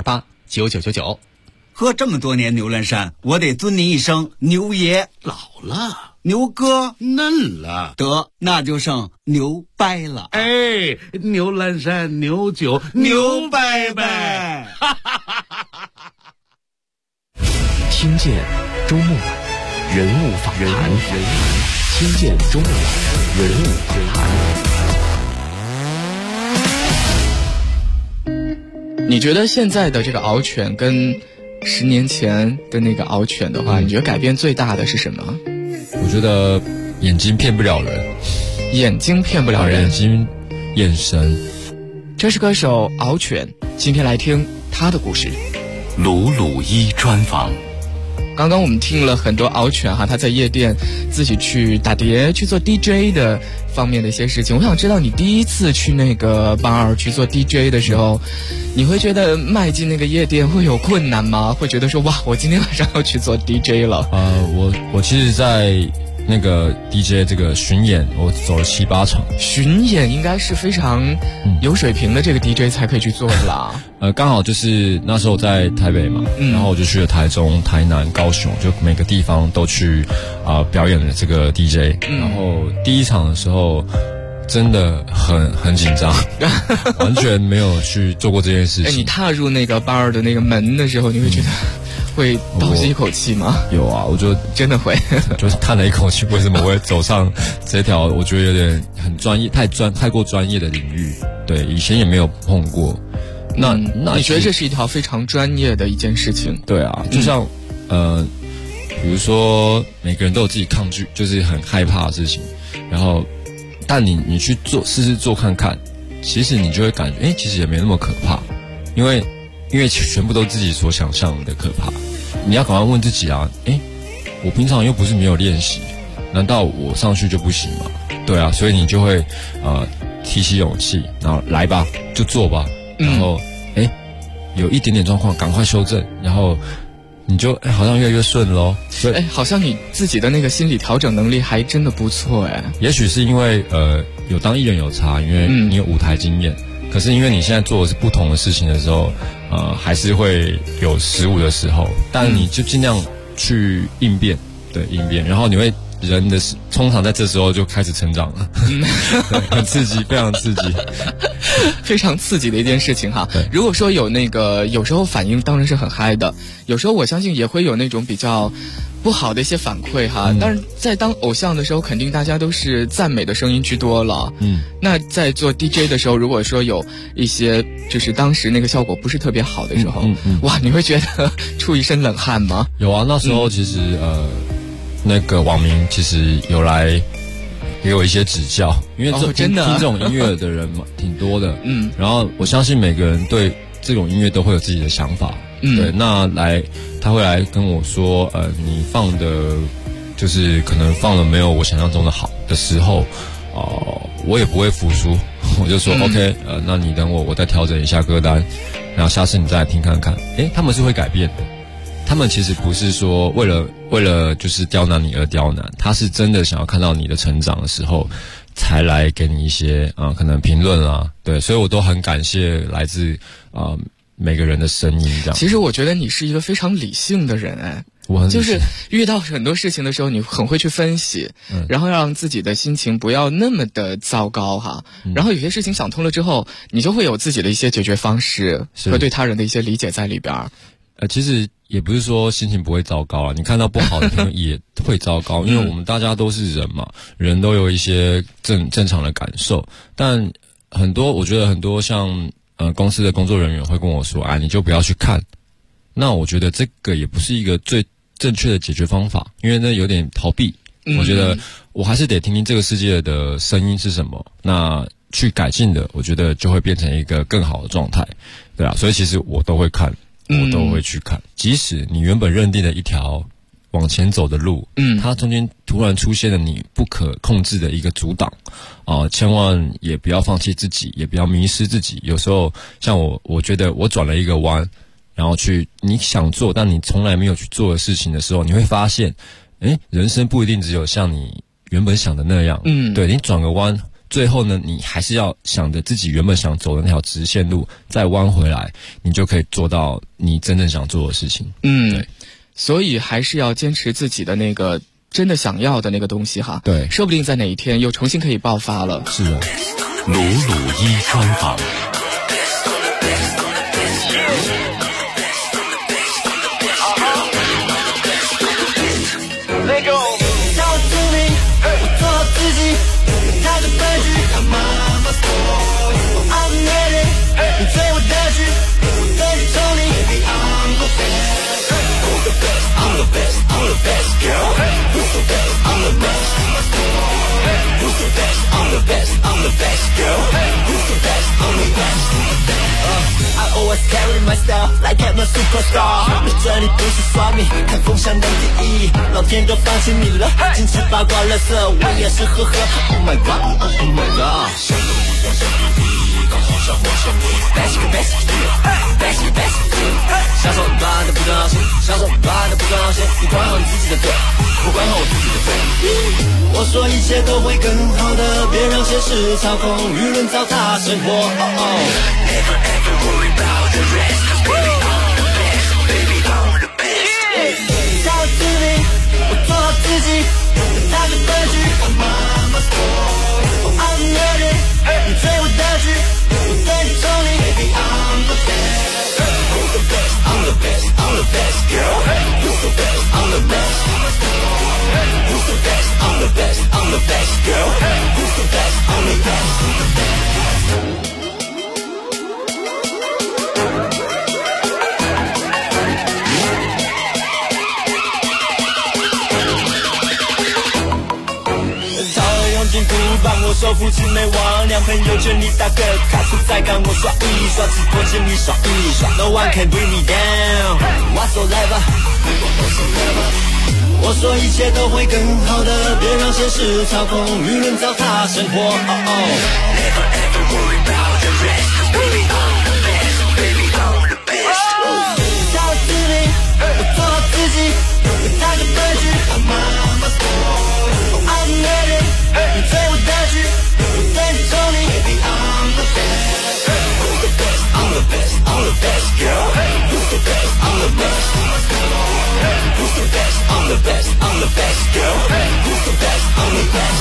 65289999。 喝这么多年牛栏山，我得尊您一声牛爷。 老了， 牛哥嫩了， 得那就剩牛掰了。 哎，牛栏山牛酒牛掰掰。 听见周末人物访谈，听听见中的人物谈。 你觉得现在的这个獒犬跟10年前的那个獒犬的话，你觉得改变最大的是什么？ 我觉得眼睛骗不了人， 眼睛骗不了人， 眼神。 这是歌手獒犬，今天来听他的故事。 鲁鲁一专访。 刚刚我们听了很多獒犬哈，他在夜店自己去打碟、去做 DJ 的方面的一些事情。我想知道你第一次去那个 bar 去做 DJ 的时候，你会觉得迈进那个夜店会有困难吗？会觉得说哇，我今天晚上要去做 DJ 了？ 我其实，在那个 DJ 这个巡演，我走了7、8场。 巡演应该是非常有水平的这个 DJ 才可以去做的啦。 刚好就是那时候我在台北嘛，然后我就去了台中、台南、高雄，就每个地方都去表演了这个 DJ。然后第一场的时候真的很紧张，完全没有去做过这件事情。 你踏入那个 bar 的那个门的时候，你会觉得会倒吸一口气吗？ 有啊，我就真的会， 就是叹了一口气。为什么我会走上这条我觉得有点很专业、太过专业的领域？对，以前也没有碰过。那你觉得这是一条非常专业的一件事情？ 对啊，就像比如说每个人都有自己抗拒，就是很害怕的事情，然后但你去试试做看看，其实你就会感觉其实也没那么可怕，因为全部都自己所想象的可怕。你要赶快问自己啊，我平常又不是没有练习，难道我上去就不行吗？对啊，所以你就会提起勇气，然后来吧，就做吧，然后有一点点状况赶快修正，然后你就好像越来越顺咯。所以好像你自己的那个心理调整能力还真的不错也许是因为有当艺人有差，因为你有舞台经验，可是因为你现在做的是不同的事情的时候，还是会有失误的时候，但你就尽量去应变，对，应变，然后你会人的通常在这时候就开始成长了，对，很刺激，非常刺激， 非常刺激的一件事情哈。如果说有那个有时候反应当然是很嗨的，有时候我相信也会有那种比较不好的一些反馈哈。但是在当偶像的时候，肯定大家都是赞美的声音居多了。那在做 DJ 的时候，如果说有一些就是当时那个效果不是特别好的时候，哇，你会觉得出一身冷汗吗？ 有啊，那时候其实那个网民其实有来给我一些指教，因为真的听这种音乐的人嘛挺多的，然后我相信每个人对这种音乐都会有自己的想法，对，那他会来跟我说，你放的就是可能放的没有我想象中的好的时候，我也不会服输，我就说OK，那你等我再调整一下歌单，然后下次你再来听看看，他们是会改变的。他们其实不是说为了就是刁难你而刁难，他是真的想要看到你的成长的时候，才来给你一些可能评论啦，对，所以我都很感谢来自每个人的声音这样。 其实我觉得你是一个非常理性的人我很就是遇到很多事情的时候，你很会去分析，然后让自己的心情不要那么的糟糕哈。然后有些事情想通了之后，你就会有自己的一些解决方式和对他人的一些理解在里边。 其实也不是说心情不会糟糕啊，你看到不好的评论也会糟糕，因为我们大家都是人嘛，人都有一些正常的感受。但我觉得很多像公司的工作人员会跟我说，你就不要去看。那我觉得这个也不是一个最正确的解决方法，因为那有点逃避。我觉得我还是得听听这个世界的声音是什么，那去改进的，我觉得就会变成一个更好的状态，对啊。所以其实我都会看。我都会去看，即使你原本认定的一条往前走的路，它中间突然出现了你不可控制的一个阻挡，千万也不要放弃自己，也不要迷失自己。有时候像我觉得我转了一个弯，然后去你想做但你从来没有去做的事情的时候，你会发现，人生不一定只有像你原本想的那样，对，你转个弯。最后呢，你还是要想着自己原本想走的那条直线路，再弯回来，你就可以做到你真正想做的事情。对， 所以还是要坚持自己的那个真的想要的那个东西哈。 对， 说不定在哪一天又重新可以爆发了。 是的。 鲁鲁一专访。 best girl? Who's the best? I'm the best. I always carry myself like I'm a superstar. 这里不是算命，看风向能第一，老天都放弃你了，矜持八卦垃圾，我也是呵呵。Oh my god, oh my god。像个不像像弟弟，刚好像我像你。Best best best best， 享受吧的不重要性，享受吧的不重要性，你管好你自己的嘴，我管好我自己的嘴。我说一切都会更好的，别让现实操控舆论糟蹋生活。Never ever worry about the rest, 'cause baby I'm the best, baby I'm the best。在我这里，我做好自己，踏着分局，我妈妈说 I'm ready， 你追我的局，我对你宠你 ，baby I'm the best。Who's the best? I'm the best, I'm the best girl. Who's the best? I'm the best. Who's the best? I'm the best, I'm the best girl. Who's the best? I'm the best. 帮我收服青梅王娘，朋友圈里大哥开出在干我刷一刷，直播间里刷一刷 ，No one can bring me down。Whatsoever， 我说一切都会更好的，别让现实操控舆论糟蹋生活。Never ever worry about the rest, 'cause baby I'm the best, baby I'm the best。在我这里，我做好自己，踏着分局，我妈妈说 I'm ready。你追我的局，我对你宠你 ，Baby I'm the best。Who's the best? I'm the best. I'm the best girl. Who's the best? I'm the best. Who's the best? I'm the best. I'm the best girl. Who's the best? I'm the best.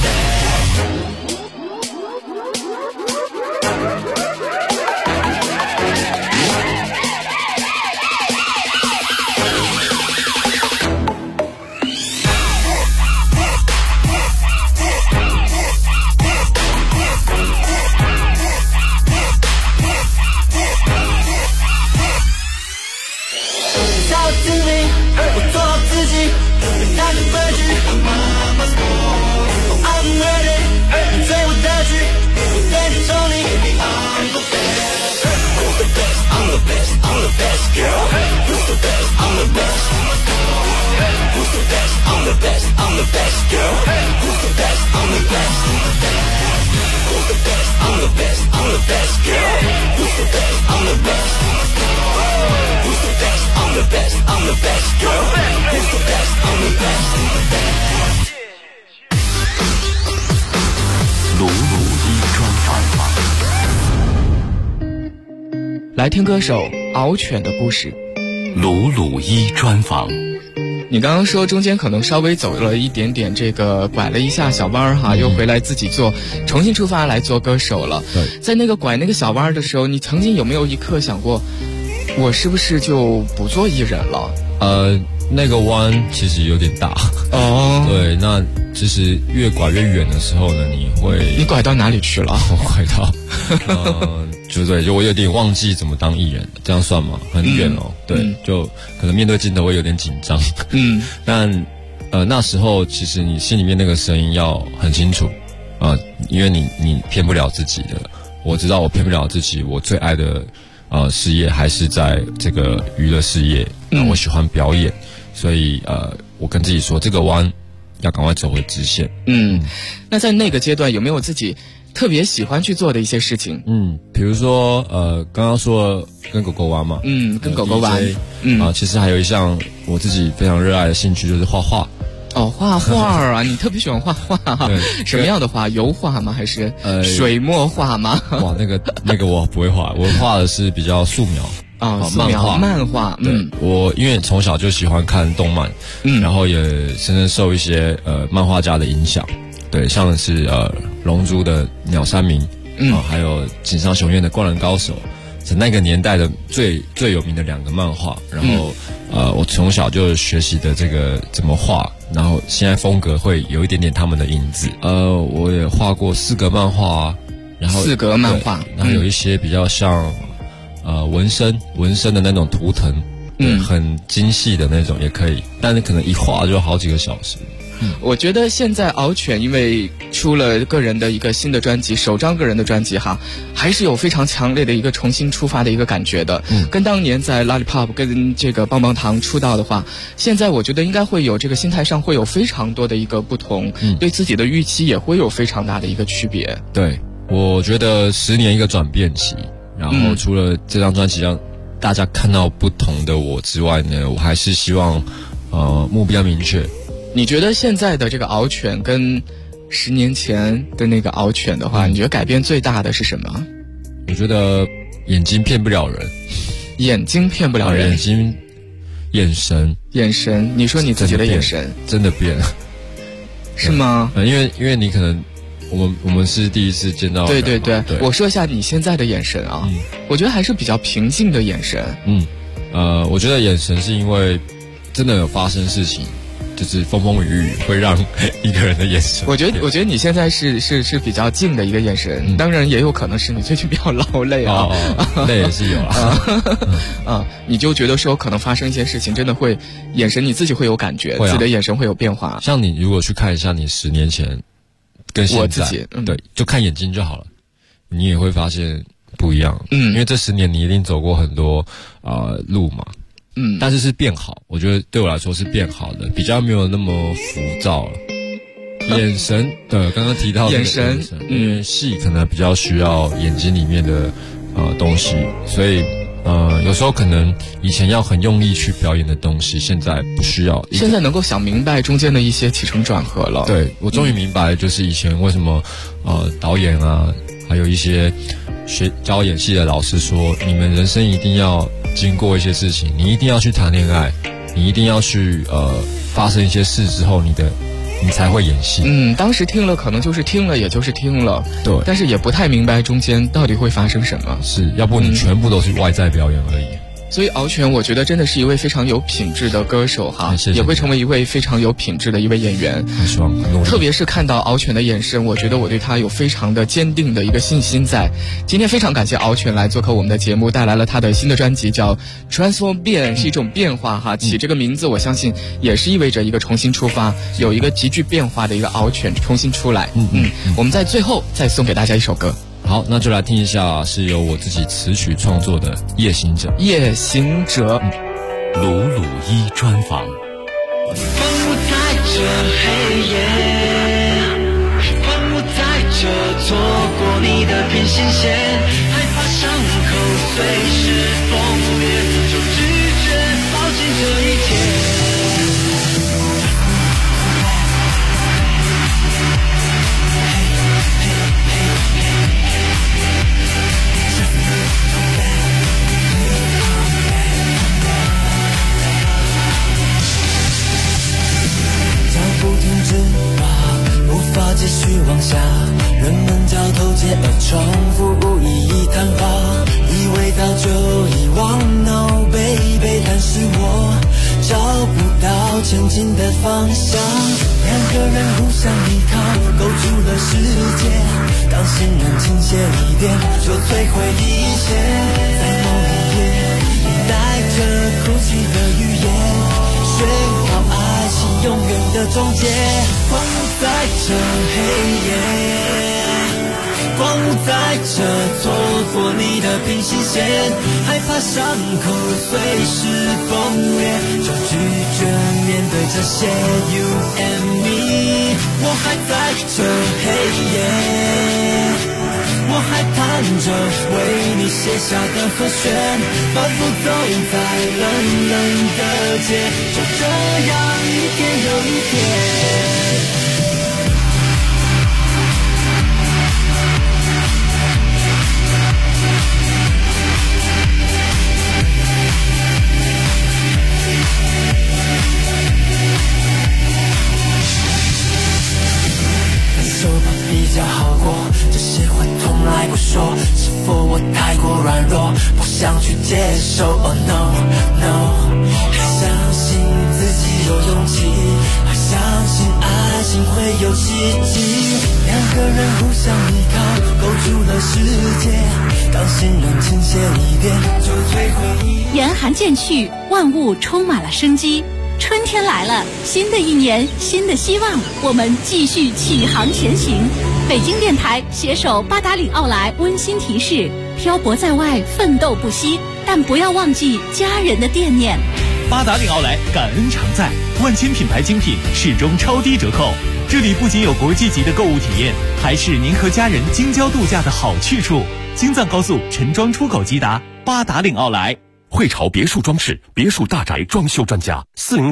来听歌手敖犬的故事。 鲁鲁一专访。 你刚刚说中间可能稍微走了一点点这个拐了一下小弯儿哈，又回来自己重新出发来做歌手了。 对， 在那个拐那个小弯的时候，你曾经有没有一刻想过，我是不是就不做艺人了？ 那个弯其实有点大哦。 对，那其实越拐越远的时候呢，你拐到哪里去了？ 我拐到就我有点忘记怎么当艺人，这样算吗？很远哦。对，就可能面对镜头会有点紧张。但那时候其实你心里面那个声音要很清楚因为你骗不了自己的。我知道我骗不了自己，我最爱的事业还是在这个娱乐事业。我喜欢表演，所以我跟自己说，这个弯要赶快走回直线。 那在那个阶段有没有自己特别喜欢去做的一些事情？ 比如说刚刚说跟狗狗玩嘛， 跟狗狗玩。 其实还有一项我自己非常热爱的兴趣就是画画。 画画啊！你特别喜欢画画什么样的画？油画吗？还是水墨画吗？ 哇，那个我不会画，我画的是比较素描。 漫画。 我因为从小就喜欢看动漫，然后也深深受一些漫画家的影响。对，像是龙珠的鸟山明，还有井上雄彦的灌篮高手，是那个年代的最有名的2个漫画。然后我从小就学习的这个怎么画，然后现在风格会有一点点他们的影子。我也画过4格漫画，然后 4格漫画， 然后有一些比较像纹身的那种图腾，很精细的那种也可以，但是可能一画就好几个小时。 我觉得现在敖犬因为出了个人的一个新的专辑，首张个人的专辑哈，还是有非常强烈的一个重新出发的一个感觉的。跟当年在 Lollipop 跟这个棒棒糖出道的话，现在我觉得应该会有这个心态上会有非常多的一个不同，对自己的预期也会有非常大的一个区别。 对，我觉得10年一个转变期，然后除了这张专辑让大家看到不同的我之外呢，我还是希望目标明确。 你觉得现在的这个敖犬跟10年前的那个敖犬的话，你觉得改变最大的是什么？ 我觉得眼睛骗不了人。 眼睛骗不了人。 眼神， 你说你自己的眼神真的变了， 是吗？ 因为你可能我们是第一次见到人。 对，我说一下你现在的眼神啊，我觉得还是比较平静的眼神。 我觉得眼神是因为真的有发生事情，就是风风雨雨会让一个人的眼神。 我觉得你现在是比较静的一个眼神，当然也有可能是你最近比较劳累啊， 累也是有啊。 你就觉得说可能发生一些事情，真的会眼神你自己会有感觉，自己的眼神会有变化。 像你如果去看一下你10年前跟现在， 我自己对，就看眼睛就好了，你也会发现不一样。因为这10年你一定走过很多路嘛。但是变好，我觉得对我来说是变好的，比较没有那么浮躁了。眼神，对，刚刚提到的眼神，因为戏可能比较需要眼睛里面的东西，所以有时候可能以前要很用力去表演的东西，现在不需要。 现在能够想明白中间的一些起承转合了。 对，我终于明白，就是以前为什么导演啊，还有一些教演戏的老师说，你们人生一定要经过一些事情，你一定要去谈恋爱，你一定要去发生一些事之后，你才会演戏。 当时听了可能就是听了，也就是听了， 对， 但是也不太明白中间到底会发生什么。 是，要不你全部都是外在表演而已。 所以敖犬我觉得真的是一位非常有品质的歌手哈，也会成为一位非常有品质的一位演员。 希望努力。 特别是看到敖犬的眼神，我觉得我对他有非常的坚定的一个信心在。今天非常感谢敖犬来做客我们的节目，带来了他的新的专辑叫 Transform 变，是一种变化哈。起这个名字我相信也是意味着一个重新出发，有一个极具变化的一个敖犬重新出来。我们在最后再送给大家一首歌。 好，那就来听一下，是由我自己词曲创作的《夜行者》。 夜行者， 鲁鲁一专访。 光舞在这黑夜，光舞在这错过你的平行线，害怕伤口随时崩裂，就拒绝抱紧这一切。无法继续往下，人们交头接耳，重复无意义谈话，以为早就遗忘 No baby， 但是我找不到前进的方向，两个人互相依靠，勾住了世界，当信任倾斜一点，就摧毁一切。在某一夜，你带着哭泣的语言，宣告爱情永远的终结。光舞在这黑夜，光舞在这错过你的平行线，害怕伤口随时崩裂，就拒绝面对这些 You and me。 我还在这黑夜，我还弹着为你写下的和弦，反复走在冷冷的街，就这样一天又一天。手吧比较好过，这些话从来不说，是否我太过软弱，不想去接受 Oh no no， 还相信自己有勇气，还相信爱情会有奇迹，两个人互相依靠，勾住了世界，当信任倾斜一点，就摧毁一。 严寒渐去，万物充满了生机。 春天来了，新的一年，新的希望，我们继续启航前行。北京电台携手八达岭奥莱温馨提示：漂泊在外，奋斗不息，但不要忘记家人的惦念。 八达岭奥莱感恩常在，万千品牌精品始终超低折扣。这里不仅有国际级的购物体验，还是您和家人京郊度假的好去处。京藏高速陈庄出口即达，八达岭奥莱。 汇潮别墅装饰，别墅大宅装修专家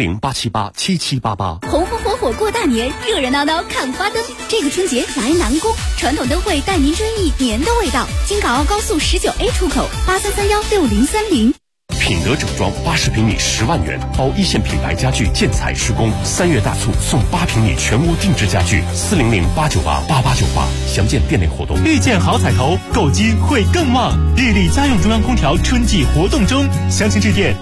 ，400-878-7788。 红红火火过大年，热热闹闹看花灯。这个春节来南宫，传统灯会带您追忆年的味道。京港澳高速19A 出口83316030。 品德整装80平米10万元，包一线品牌家具建材施工，3月大促送8平米全屋定制家具，400-898-8898，详见店内活动。 遇见好彩头，购金会更旺。日立家用中央空调春季活动中，详情致电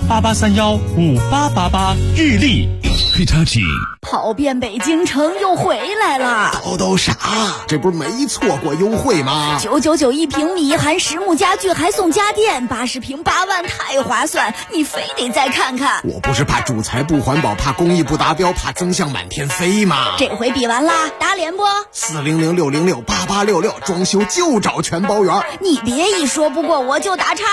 88315888。日立 Hitachi 跑遍北京城又回来了。 都啥？这不是没错过优惠吗 ？999一平米，含实木家具还送家电，80平8万，太划算！你非得再看看。 我不是怕主材不环保，怕工艺不达标，怕增项满天飞吗？ 这回比完啦，打脸不？400-606-8866，装修就找全包圆。你别一说不过我就打岔。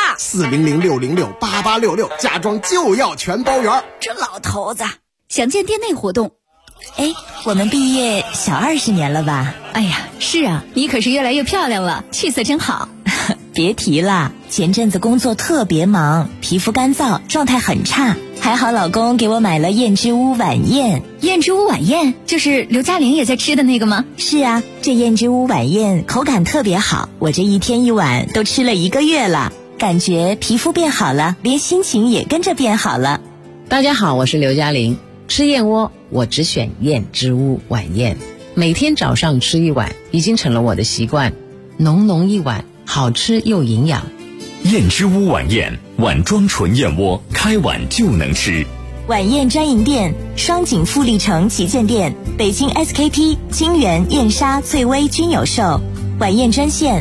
400-606-8866，家装就要全包圆。 这老头子，详见店内活动。 哎，我们毕业小20年了吧？ 哎呀，是啊，你可是越来越漂亮了，气色真好。 别提了，前阵子工作特别忙，皮肤干燥，状态很差。还好老公给我买了燕之屋晚宴。 燕之屋晚宴就是刘嘉玲也在吃的那个吗？ 是啊，这燕之屋晚宴口感特别好，我这一天一碗都吃了1个月了，感觉皮肤变好了，连心情也跟着变好了。 大家好，我是刘嘉玲。吃燕窝我只选燕之屋晚宴，每天早上吃1碗已经成了我的习惯，浓浓一碗，好吃又营养。 燕之屋晚宴，碗装纯燕窝，开碗就能吃。 晚宴专营店：双井富力城旗舰店、北京 SKP、金源、燕莎、翠微均有售。晚宴专线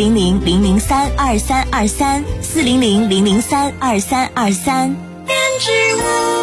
400-003-2323 400-003-2323。 燕之屋。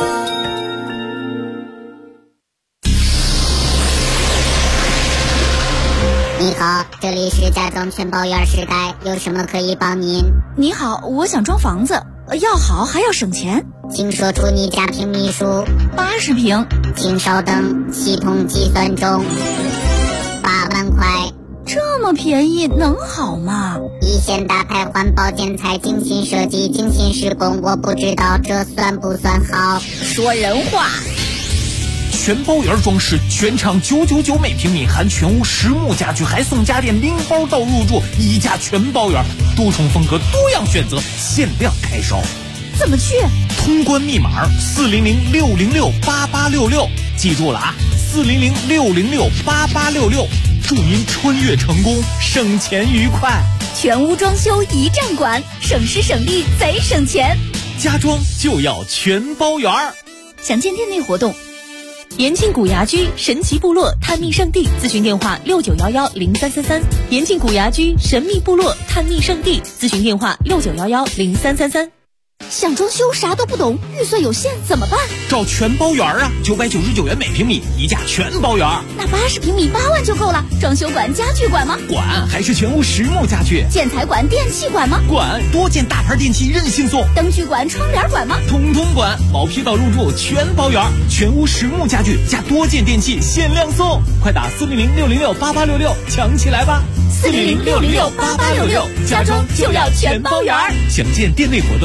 你好，这里是家装全包圆时代，有什么可以帮您？ 你好，我想装房子，要好还要省钱， 请说出你家平米数。 80平。 请稍等，系统计算中。8万块。 这么便宜能好吗？ 一线大牌环保建材，精心设计，精心施工，我不知道这算不算好。 说人话。 全包圆装饰，全场999每平米，含全屋实木家具，还送家电，拎包到入住，一价全包圆，多重风格，多样选择，限量开烧。 怎么去？ 通关密码400-606-8866，记住了啊，400-606-8866，祝您穿越成功，省钱愉快。 全屋装修一站管，省时省力贼省钱。 家装就要全包圆。 详见店内活动。 延庆古牙居神奇部落探秘圣地，咨询电话69110333。延庆古牙居神秘部落探秘圣地，咨询电话69110333。 想装修啥都不懂，预算有限怎么办？ 找全包圆啊，999元每平米，一价全包圆。 那80平米8万就够了。装修管、家具管吗？ 管，还是全屋实木家具。 建材管、电器管吗？ 管，多件大牌电器任性送。 灯具管、窗帘管吗？ 统统管，毛坯到入住全包圆，全屋实木家具加多件电器限量送，快打400-606-8866抢起来吧！400-606-8866，家装就要全包圆。详见店内活动。